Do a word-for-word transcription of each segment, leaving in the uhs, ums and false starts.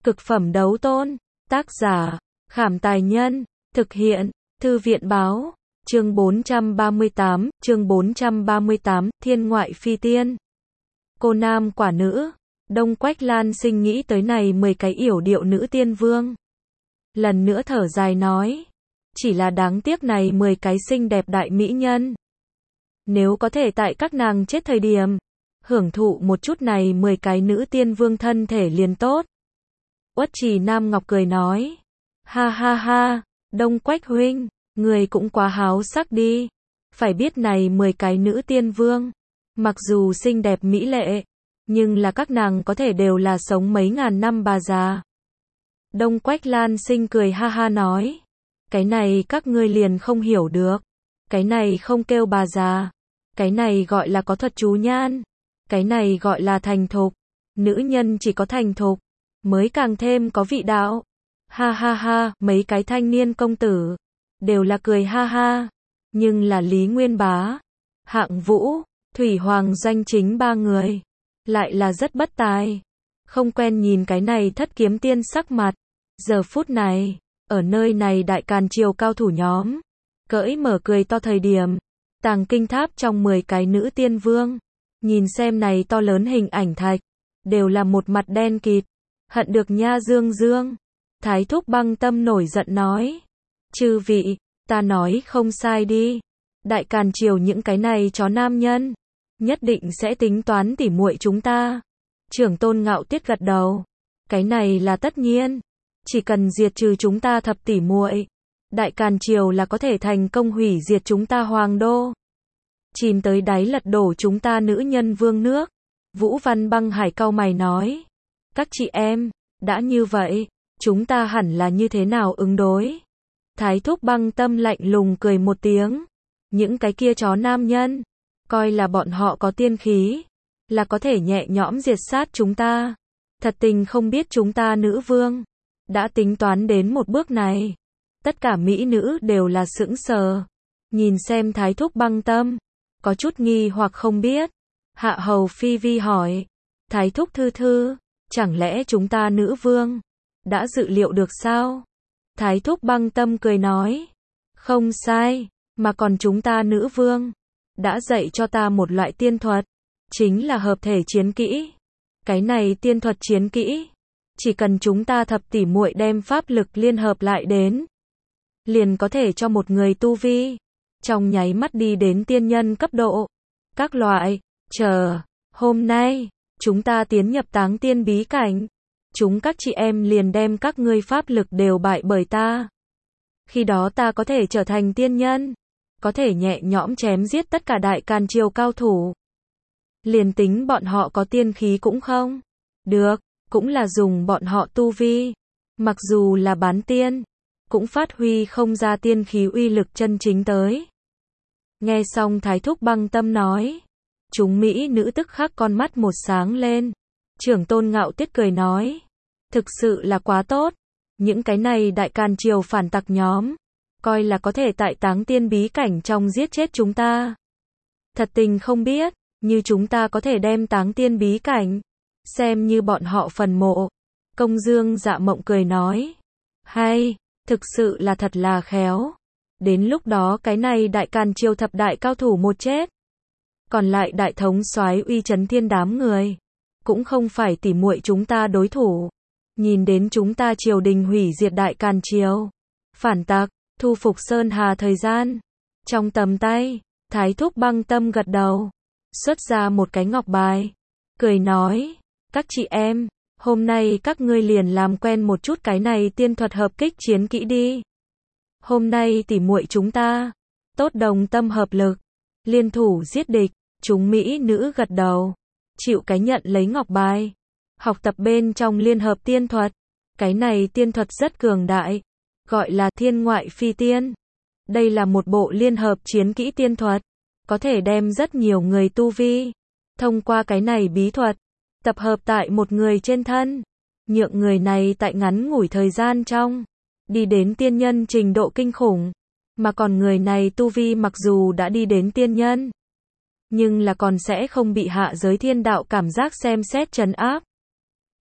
Cực phẩm đấu tôn. Tác giả, Khảm Tài Nhân. Thực hiện, Thư viện Báo. Chương bốn trăm ba mươi tám, chương bốn trăm ba mươi tám, Thiên ngoại phi tiên. Cô nam quả nữ. Đông Quách Lan Sinh nghĩ tới này mười cái yểu điệu nữ tiên vương. Lần nữa thở dài nói. Chỉ là đáng tiếc này mười cái xinh đẹp đại mỹ nhân. Nếu có thể tại các nàng chết thời điểm, hưởng thụ một chút này mười cái nữ tiên vương thân thể liền tốt. Uất Trì Nam Ngọc cười nói. Ha ha ha, Đông Quách huynh, người cũng quá háo sắc đi. Phải biết này mười cái nữ tiên vương, mặc dù xinh đẹp mỹ lệ, nhưng là các nàng có thể đều là sống mấy ngàn năm bà già. Đông Quách Lan Sinh cười ha ha nói. Cái này các ngươi liền không hiểu được. Cái này không kêu bà già. Cái này gọi là có thuật chú nhan. Cái này gọi là thành thục. Nữ nhân chỉ có thành thục mới càng thêm có vị đạo. Ha ha ha, mấy cái thanh niên công tử đều là cười ha ha. Nhưng là Lý Nguyên Bá, Hạng Vũ, Thủy Hoàng Doanh chính ba người lại là rất bất tài. Không quen nhìn cái này thất kiếm tiên sắc mặt. Giờ phút này, ở nơi này đại càn triều cao thủ nhóm cỡi mở cười to thời điểm, tàng kinh tháp trong mười cái nữ tiên vương, nhìn xem này to lớn hình ảnh thạch, đều là một mặt đen kịt. Hận được nha Dương Dương. Thái Thúc Băng Tâm nổi giận nói. Chư vị, ta nói không sai đi. Đại càn triều những cái này chó nam nhân, nhất định sẽ tính toán tỉ muội chúng ta. Trưởng tôn Ngạo Tiết gật đầu. Cái này là tất nhiên. Chỉ cần diệt trừ chúng ta thập tỷ muội, đại càn triều là có thể thành công hủy diệt chúng ta hoàng đô. Chìm tới đáy lật đổ chúng ta nữ nhân vương nước. Vũ Văn Băng Hải cau mày nói. Các chị em, đã như vậy, chúng ta hẳn là như thế nào ứng đối? Thái Thúc Băng Tâm lạnh lùng cười một tiếng. Những cái kia chó nam nhân, coi là bọn họ có tiên khí, là có thể nhẹ nhõm diệt sát chúng ta. Thật tình không biết chúng ta nữ vương đã tính toán đến một bước này. Tất cả mỹ nữ đều là sững sờ, nhìn xem Thái Thúc Băng Tâm, có chút nghi hoặc không biết. Hạ hầu Phi Vi hỏi. Thái Thúc thư thư, chẳng lẽ chúng ta nữ vương đã dự liệu được sao? Thái Thúc Băng Tâm cười nói. Không sai, mà còn chúng ta nữ vương đã dạy cho ta một loại tiên thuật, chính là hợp thể chiến kỹ. Cái này tiên thuật chiến kỹ, chỉ cần chúng ta thập tỷ muội đem pháp lực liên hợp lại đến, liền có thể cho một người tu vi trong nháy mắt đi đến tiên nhân cấp độ. Các loại, chờ, hôm nay chúng ta tiến nhập táng tiên bí cảnh, chúng các chị em liền đem các ngươi pháp lực đều bại bởi ta. Khi đó ta có thể trở thành tiên nhân, có thể nhẹ nhõm chém giết tất cả đại càn triều cao thủ. Liền tính bọn họ có tiên khí cũng không được, cũng là dùng bọn họ tu vi, mặc dù là bán tiên, cũng phát huy không ra tiên khí uy lực chân chính tới. Nghe xong Thái Thúc Băng Tâm nói, chúng mỹ nữ tức khắc con mắt một sáng lên. Trưởng tôn Ngạo Tiết cười nói. Thực sự là quá tốt. Những cái này đại càn triều phản tặc nhóm, coi là có thể tại táng tiên bí cảnh trong giết chết chúng ta. Thật tình không biết, như chúng ta có thể đem táng tiên bí cảnh xem như bọn họ phần mộ. Công Dương Dạ Mộng cười nói. Hay, thực sự là thật là khéo. Đến lúc đó cái này đại càn triều thập đại cao thủ một chết, còn lại đại thống soái uy chấn thiên đám người, cũng không phải tỉ muội chúng ta đối thủ. Nhìn đến chúng ta triều đình hủy diệt đại càn triều, phản tặc, thu phục Sơn Hà thời gian trong tầm tay. Thái Thúc Băng Tâm gật đầu, xuất ra một cái ngọc bài, cười nói. Các chị em, hôm nay các ngươi liền làm quen một chút cái này tiên thuật hợp kích chiến kỹ đi. Hôm nay tỉ muội chúng ta tốt đồng tâm hợp lực, liên thủ giết địch. Chúng mỹ nữ gật đầu, chịu cái nhận lấy ngọc bài, học tập bên trong liên hợp tiên thuật. Cái này tiên thuật rất cường đại, gọi là thiên ngoại phi tiên. Đây là một bộ liên hợp chiến kỹ tiên thuật, có thể đem rất nhiều người tu vi, thông qua cái này bí thuật, tập hợp tại một người trên thân, nhượng người này tại ngắn ngủi thời gian trong, đi đến tiên nhân trình độ kinh khủng. Mà còn người này tu vi mặc dù đã đi đến tiên nhân, nhưng là còn sẽ không bị hạ giới thiên đạo cảm giác xem xét trấn áp.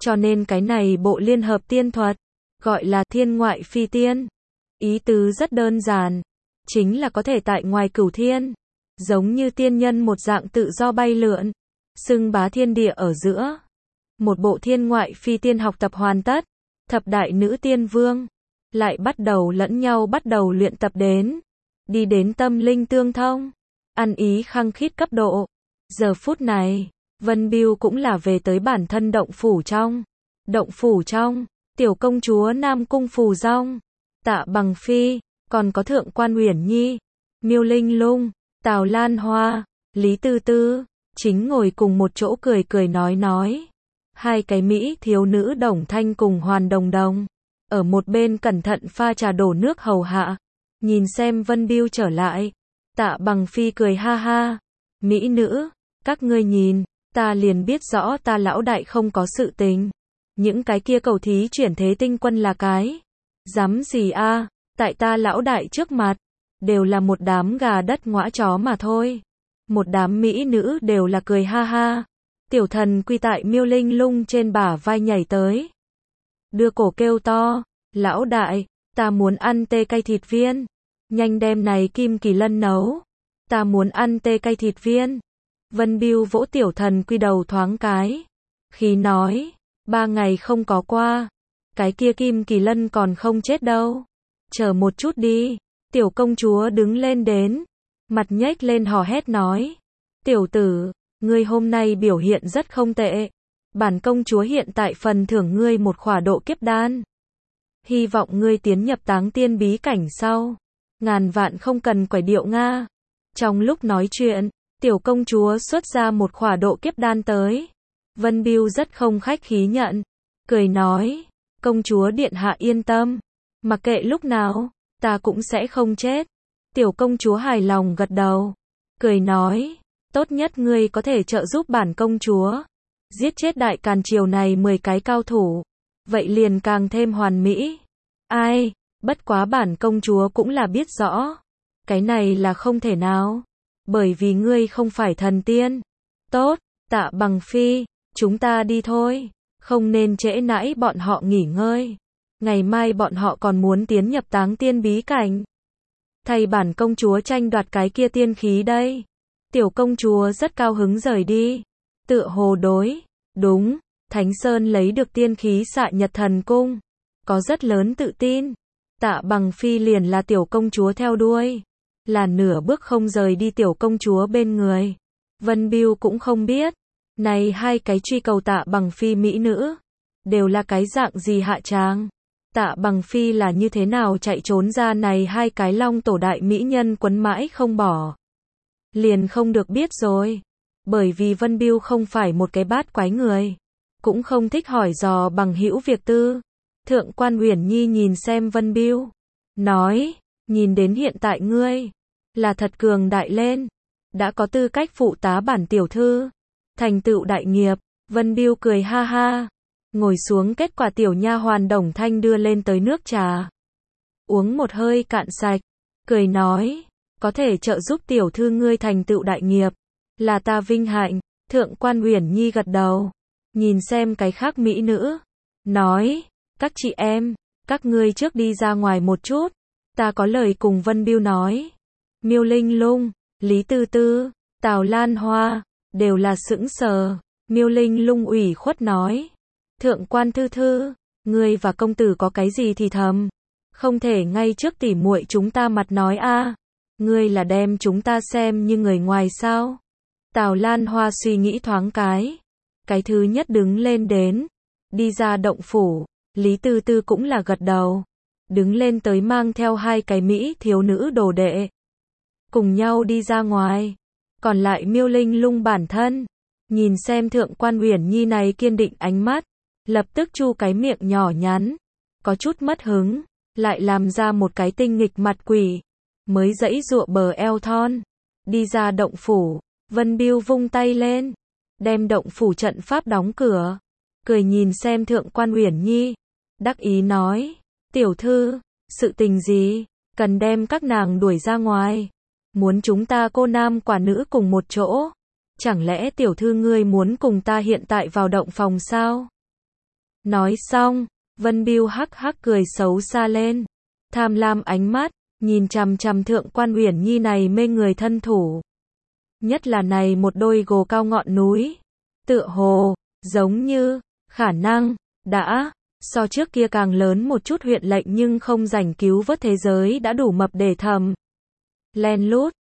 cho nên cái này bộ liên hợp tiên thuật, gọi là thiên ngoại phi tiên. Ý tứ rất đơn giản, chính là có thể tại ngoài cửu thiên, giống như tiên nhân một dạng tự do bay lượn, xưng bá thiên địa ở giữa. Một bộ thiên ngoại phi tiên học tập hoàn tất, thập đại nữ tiên vương lại bắt đầu lẫn nhau bắt đầu luyện tập đến, đi đến tâm linh tương thông, ăn ý khăng khít cấp độ. Giờ phút này, Vân Biêu cũng là về tới bản thân động phủ trong. Động phủ trong, tiểu công chúa Nam Cung Phù Dong, Tạ Bằng Phi, còn có Thượng Quan Uyển Nhi, Miêu Linh Lung, Tào Lan Hoa, Lý Tư Tư, chính ngồi cùng một chỗ cười cười nói nói. Hai cái Mỹ thiếu nữ Đồng Thanh cùng Hoàn Đồng Đồng, ở một bên cẩn thận pha trà đổ nước hầu hạ, nhìn xem Vân Biêu trở lại. Tạ Bằng Phi cười ha ha, mỹ nữ, các ngươi nhìn, ta liền biết rõ ta lão đại không có sự tình. Những cái kia cầu thí chuyển thế tinh quân là cái dám gì a, tại ta lão đại trước mặt, đều là một đám gà đất ngõa chó mà thôi. Một đám mỹ nữ đều là cười ha ha. Tiểu thần quy tại Miêu Linh Lung trên bả vai nhảy tới, đưa cổ kêu to, lão đại, ta muốn ăn tê cay thịt viên, nhanh đem này Kim Kỳ Lân nấu, ta muốn ăn tê cay thịt viên. Vân Biêu vỗ tiểu thần quy đầu thoáng cái, khí nói, ba ngày không có qua, cái kia Kim Kỳ Lân còn không chết đâu, chờ một chút đi. Tiểu công chúa đứng lên đến, mặt nhếch lên hò hét nói, tiểu tử, ngươi hôm nay biểu hiện rất không tệ, bản công chúa hiện tại phần thưởng ngươi một khỏa độ kiếp đan, hy vọng ngươi tiến nhập táng tiên bí cảnh sau, ngàn vạn không cần quẩy điệu nga. Trong lúc nói chuyện, tiểu công chúa xuất ra một khỏa độ kiếp đan tới. Vân Biêu rất không khách khí nhận, cười nói, công chúa điện hạ yên tâm, mặc kệ lúc nào, ta cũng sẽ không chết. Tiểu công chúa hài lòng gật đầu, cười nói, tốt nhất ngươi có thể trợ giúp bản công chúa giết chết đại càn triều này mười cái cao thủ, vậy liền càng thêm hoàn mỹ. Ai, bất quá bản công chúa cũng là biết rõ, cái này là không thể nào, bởi vì ngươi không phải thần tiên. Tốt, Tạ Bằng Phi, chúng ta đi thôi, không nên trễ nãi bọn họ nghỉ ngơi. Ngày mai bọn họ còn muốn tiến nhập táng tiên bí cảnh, thầy bản công chúa tranh đoạt cái kia tiên khí đây. Tiểu công chúa rất cao hứng rời đi, tựa hồ đối, đúng, Thánh Sơn lấy được tiên khí xạ nhật thần cung, có rất lớn tự tin. Tạ Bằng Phi liền là tiểu công chúa theo đuôi, là nửa bước không rời đi tiểu công chúa bên người. Vân Biêu cũng không biết, này hai cái truy cầu Tạ Bằng Phi mỹ nữ, đều là cái dạng gì hạ tràng. Tạ Bằng Phi là như thế nào chạy trốn ra này hai cái long tổ đại mỹ nhân quấn mãi không bỏ, liền không được biết rồi. Bởi vì Vân Biêu không phải một cái bát quái người, cũng không thích hỏi dò bằng hữu việc tư. Thượng Quan Uyển Nhi nhìn xem Vân Biêu, nói, nhìn đến hiện tại ngươi là thật cường đại lên, đã có tư cách phụ tá bản tiểu thư, thành tựu đại nghiệp. Vân Biêu cười ha ha, ngồi xuống, kết quả tiểu nha hoàn Đồng Thanh đưa lên tới nước trà, uống một hơi cạn sạch, cười nói, có thể trợ giúp tiểu thư ngươi thành tựu đại nghiệp, là ta vinh hạnh. Thượng Quan Uyển Nhi gật đầu, nhìn xem cái khác mỹ nữ, nói, các chị em, các ngươi trước đi ra ngoài một chút, ta có lời cùng Vân Biêu nói. Miêu Linh Lung, Lý Tư Tư, Tào Lan Hoa, đều là sững sờ. Miêu Linh Lung ủy khuất nói, Thượng Quan Thư Thư, ngươi và công tử có cái gì thì thầm, không thể ngay trước tỉ muội chúng ta mặt nói a, ngươi là đem chúng ta xem như người ngoài sao? Tào Lan Hoa suy nghĩ thoáng cái, cái thứ nhất đứng lên đến, đi ra động phủ. Lý Tư Tư cũng là gật đầu, đứng lên tới mang theo hai cái mỹ thiếu nữ đồ đệ, cùng nhau đi ra ngoài. Còn lại Miêu Linh Lung bản thân, nhìn xem Thượng Quan Uyển Nhi này kiên định ánh mắt, lập tức chu cái miệng nhỏ nhắn, có chút mất hứng, lại làm ra một cái tinh nghịch mặt quỷ, mới giãy giụa bờ eo thon, đi ra động phủ. Vân Biêu vung tay lên, đem động phủ trận pháp đóng cửa, cười nhìn xem Thượng Quan Uyển Nhi, đắc ý nói, tiểu thư, sự tình gì, cần đem các nàng đuổi ra ngoài, muốn chúng ta cô nam quả nữ cùng một chỗ, chẳng lẽ tiểu thư ngươi muốn cùng ta hiện tại vào động phòng sao? Nói xong, Vân Bưu hắc hắc cười xấu xa lên. Tham lam ánh mắt, nhìn chằm chằm Thượng quan Uyển Nhi này mê người thân thủ. Nhất là này một đôi gồ cao ngọn núi. Tựa hồ, giống như, khả năng, đã, so trước kia càng lớn một chút huyện lệnh nhưng không rảnh cứu vớt thế giới đã đủ mập để thầm. Len lút,